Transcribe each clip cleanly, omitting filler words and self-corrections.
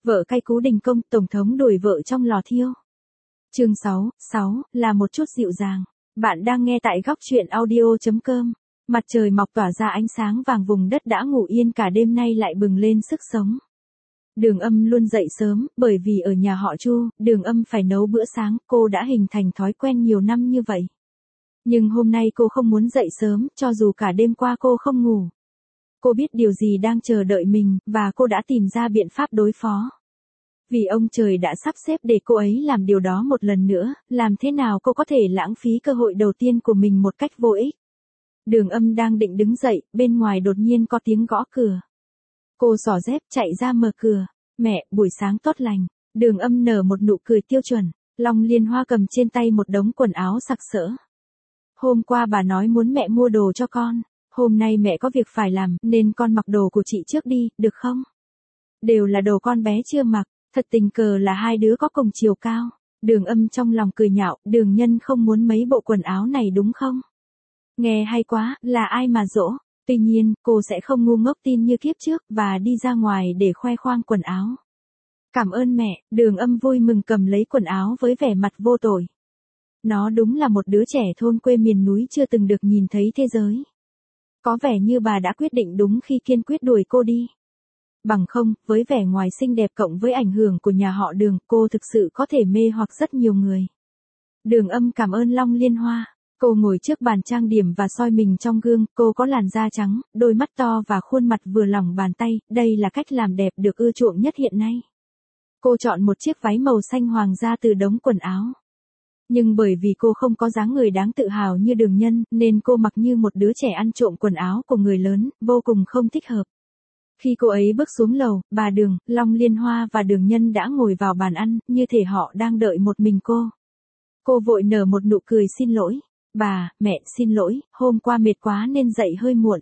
Vợ cay cú đình công, tổng thống đuổi vợ trong lò thiêu. Chương 6, là một chút dịu dàng. Bạn đang nghe tại góc truyện audio.com. Mặt trời mọc tỏa ra ánh sáng vàng, vùng đất đã ngủ yên cả đêm nay lại bừng lên sức sống. Đường Âm luôn dậy sớm, bởi vì ở nhà họ Chu, Đường Âm phải nấu bữa sáng, cô đã hình thành thói quen nhiều năm như vậy. Nhưng hôm nay cô không muốn dậy sớm, cho dù cả đêm qua cô không ngủ. Cô biết điều gì đang chờ đợi mình, và cô đã tìm ra biện pháp đối phó. Vì ông trời đã sắp xếp để cô ấy làm điều đó một lần nữa, làm thế nào cô có thể lãng phí cơ hội đầu tiên của mình một cách vô ích. Đường Âm đang định đứng dậy, bên ngoài đột nhiên có tiếng gõ cửa. Cô xỏ dép chạy ra mở cửa. Mẹ, buổi sáng tốt lành. Đường Âm nở một nụ cười tiêu chuẩn. Long Liên Hoa cầm trên tay một đống quần áo sặc sỡ. Hôm qua bà nói muốn mẹ mua đồ cho con. Hôm nay mẹ có việc phải làm, nên con mặc đồ của chị trước đi, được không? Đều là đồ con bé chưa mặc, thật tình cờ là hai đứa có cùng chiều cao. Đường Âm trong lòng cười nhạo, Đường Nhân không muốn mấy bộ quần áo này đúng không? Nghe hay quá, là ai mà dỗ? Tuy nhiên, cô sẽ không ngu ngốc tin như kiếp trước, và đi ra ngoài để khoe khoang quần áo. Cảm ơn mẹ, Đường Âm vui mừng cầm lấy quần áo với vẻ mặt vô tội. Nó đúng là một đứa trẻ thôn quê miền núi chưa từng được nhìn thấy thế giới. Có vẻ như bà đã quyết định đúng khi kiên quyết đuổi cô đi. Bằng không, với vẻ ngoài xinh đẹp cộng với ảnh hưởng của nhà họ Đường, cô thực sự có thể mê hoặc rất nhiều người. Đường Âm cảm ơn Long Liên Hoa. Cô ngồi trước bàn trang điểm và soi mình trong gương, cô có làn da trắng, đôi mắt to và khuôn mặt vừa lòng bàn tay, đây là cách làm đẹp được ưa chuộng nhất hiện nay. Cô chọn một chiếc váy màu xanh hoàng ra từ đống quần áo. Nhưng bởi vì cô không có dáng người đáng tự hào như Đường Nhân, nên cô mặc như một đứa trẻ ăn trộm quần áo của người lớn, vô cùng không thích hợp. Khi cô ấy bước xuống lầu, bà Đường, Long Liên Hoa và Đường Nhân đã ngồi vào bàn ăn, như thể họ đang đợi một mình cô. Cô vội nở một nụ cười xin lỗi. Bà, mẹ, xin lỗi, hôm qua mệt quá nên dậy hơi muộn.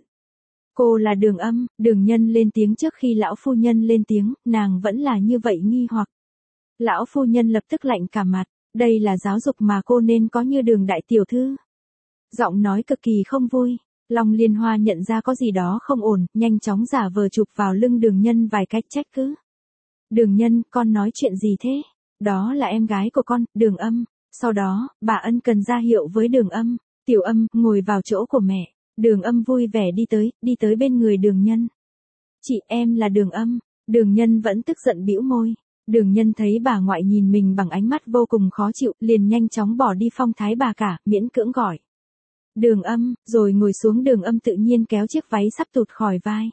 Cô là Đường Âm, Đường Nhân lên tiếng trước khi lão phu nhân lên tiếng, nàng vẫn là như vậy nghi hoặc. Lão phu nhân lập tức lạnh cả mặt, đây là giáo dục mà cô nên có như Đường đại tiểu thư. Giọng nói cực kỳ không vui. Long Liên Hoa nhận ra có gì đó không ổn, nhanh chóng giả vờ chụp vào lưng Đường Nhân vài cách trách cứ. Đường Nhân, con nói chuyện gì thế? Đó là em gái của con, Đường Âm. Sau đó, bà ân cần ra hiệu với Đường Âm. Tiểu Âm, ngồi vào chỗ của mẹ. Đường Âm vui vẻ đi tới bên người Đường Nhân. Chị, em là Đường Âm. Đường Nhân vẫn tức giận bĩu môi. Đường Nhân thấy bà ngoại nhìn mình bằng ánh mắt vô cùng khó chịu, liền nhanh chóng bỏ đi phong thái bà cả, miễn cưỡng gọi. Đường Âm, rồi ngồi xuống. Đường Âm tự nhiên kéo chiếc váy sắp tụt khỏi vai.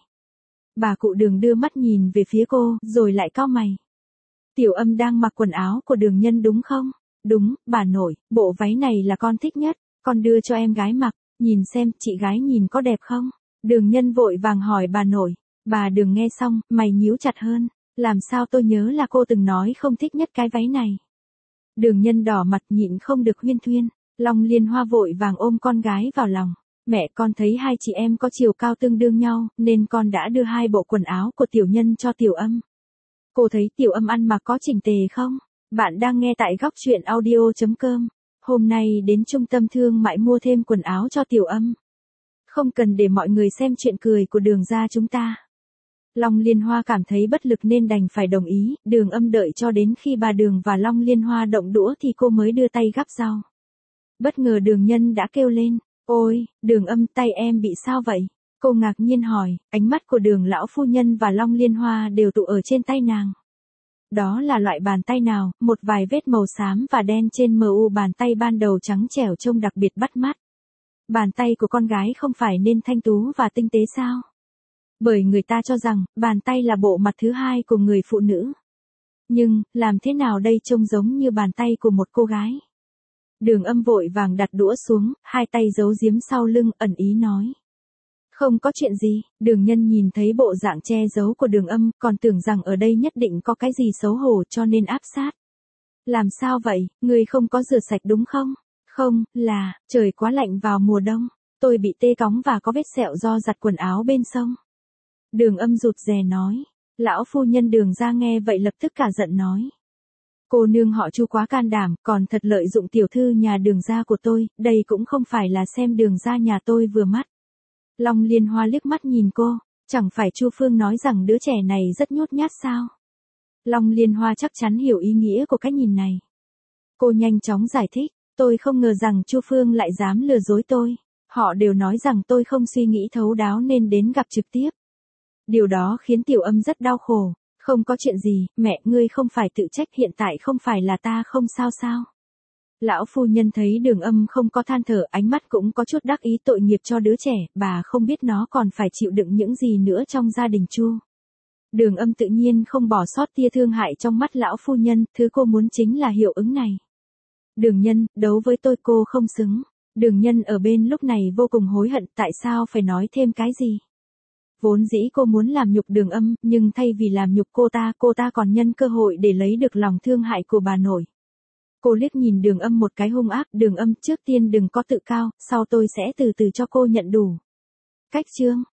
Bà cụ Đường đưa mắt nhìn về phía cô, rồi lại cau mày. Tiểu Âm đang mặc quần áo của Đường Nhân đúng không? Đúng, bà nội, bộ váy này là con thích nhất, con đưa cho em gái mặc, nhìn xem, chị gái nhìn có đẹp không? Đường Nhân vội vàng hỏi bà nội. Bà Đường nghe xong, mày nhíu chặt hơn, làm sao tôi nhớ là cô từng nói không thích nhất cái váy này. Đường Nhân đỏ mặt nhịn không được huyên thuyên. Long Liên Hoa vội vàng ôm con gái vào lòng. Mẹ, con thấy hai chị em có chiều cao tương đương nhau, nên con đã đưa hai bộ quần áo của Tiểu Nhân cho Tiểu Âm. Cô thấy Tiểu Âm ăn mặc có chỉnh tề không? Bạn đang nghe tại góc truyện audio.com. Hôm nay đến trung tâm thương mại mua thêm quần áo cho Tiểu Âm. Không cần để mọi người xem chuyện cười của Đường gia chúng ta. Long Liên Hoa cảm thấy bất lực nên đành phải đồng ý. Đường Âm đợi cho đến khi bà Đường và Long Liên Hoa động đũa thì cô mới đưa tay gắp rau. Bất ngờ Đường Nhân đã kêu lên. Ôi, Đường Âm, tay em bị sao vậy? Cô ngạc nhiên hỏi, ánh mắt của Đường lão phu nhân và Long Liên Hoa đều tụ ở trên tay nàng. Đó là loại bàn tay nào? Một vài vết màu xám và đen trên mu bàn tay ban đầu trắng trẻo trông đặc biệt bắt mắt. Bàn tay của con gái không phải nên thanh tú và tinh tế sao? Bởi người ta cho rằng, bàn tay là bộ mặt thứ hai của người phụ nữ. Nhưng, làm thế nào đây trông giống như bàn tay của một cô gái? Đường Âm vội vàng đặt đũa xuống, hai tay giấu giếm sau lưng, ẩn ý nói. Không có chuyện gì. Đường Nhân nhìn thấy bộ dạng che giấu của Đường Âm, còn tưởng rằng ở đây nhất định có cái gì xấu hổ cho nên áp sát. Làm sao vậy, người không có rửa sạch đúng không? Không, là, trời quá lạnh vào mùa đông, tôi bị tê cóng và có vết sẹo do giặt quần áo bên sông. Đường Âm rụt rè nói. Lão phu nhân Đường gia nghe vậy lập tức cả giận nói. Cô nương họ Chu quá can đảm, còn thật lợi dụng tiểu thư nhà Đường gia của tôi, đây cũng không phải là xem Đường gia nhà tôi vừa mắt. Long Liên Hoa liếc mắt nhìn cô, chẳng phải Chu Phương nói rằng đứa trẻ này rất nhút nhát sao? Long Liên Hoa chắc chắn hiểu ý nghĩa của cái nhìn này. Cô nhanh chóng giải thích, tôi không ngờ rằng Chu Phương lại dám lừa dối tôi. Họ đều nói rằng tôi không suy nghĩ thấu đáo nên đến gặp trực tiếp. Điều đó khiến Tiểu Âm rất đau khổ. Không có chuyện gì, mẹ ngươi không phải tự trách, hiện tại không phải là ta không sao sao. Lão phu nhân thấy Đường Âm không có than thở, ánh mắt cũng có chút đắc ý, tội nghiệp cho đứa trẻ, bà không biết nó còn phải chịu đựng những gì nữa trong gia đình Chu. Đường Âm tự nhiên không bỏ sót tia thương hại trong mắt lão phu nhân, thứ cô muốn chính là hiệu ứng này. Đường Nhân, đấu với tôi cô không xứng. Đường Nhân ở bên lúc này vô cùng hối hận, tại sao phải nói thêm cái gì. Vốn dĩ cô muốn làm nhục Đường Âm, nhưng thay vì làm nhục cô ta còn nhân cơ hội để lấy được lòng thương hại của bà nội. Cô liếc nhìn Đường Âm một cái hung ác, Đường Âm trước tiên đừng có tự cao, sau tôi sẽ từ từ cho cô nhận đủ. Cách chương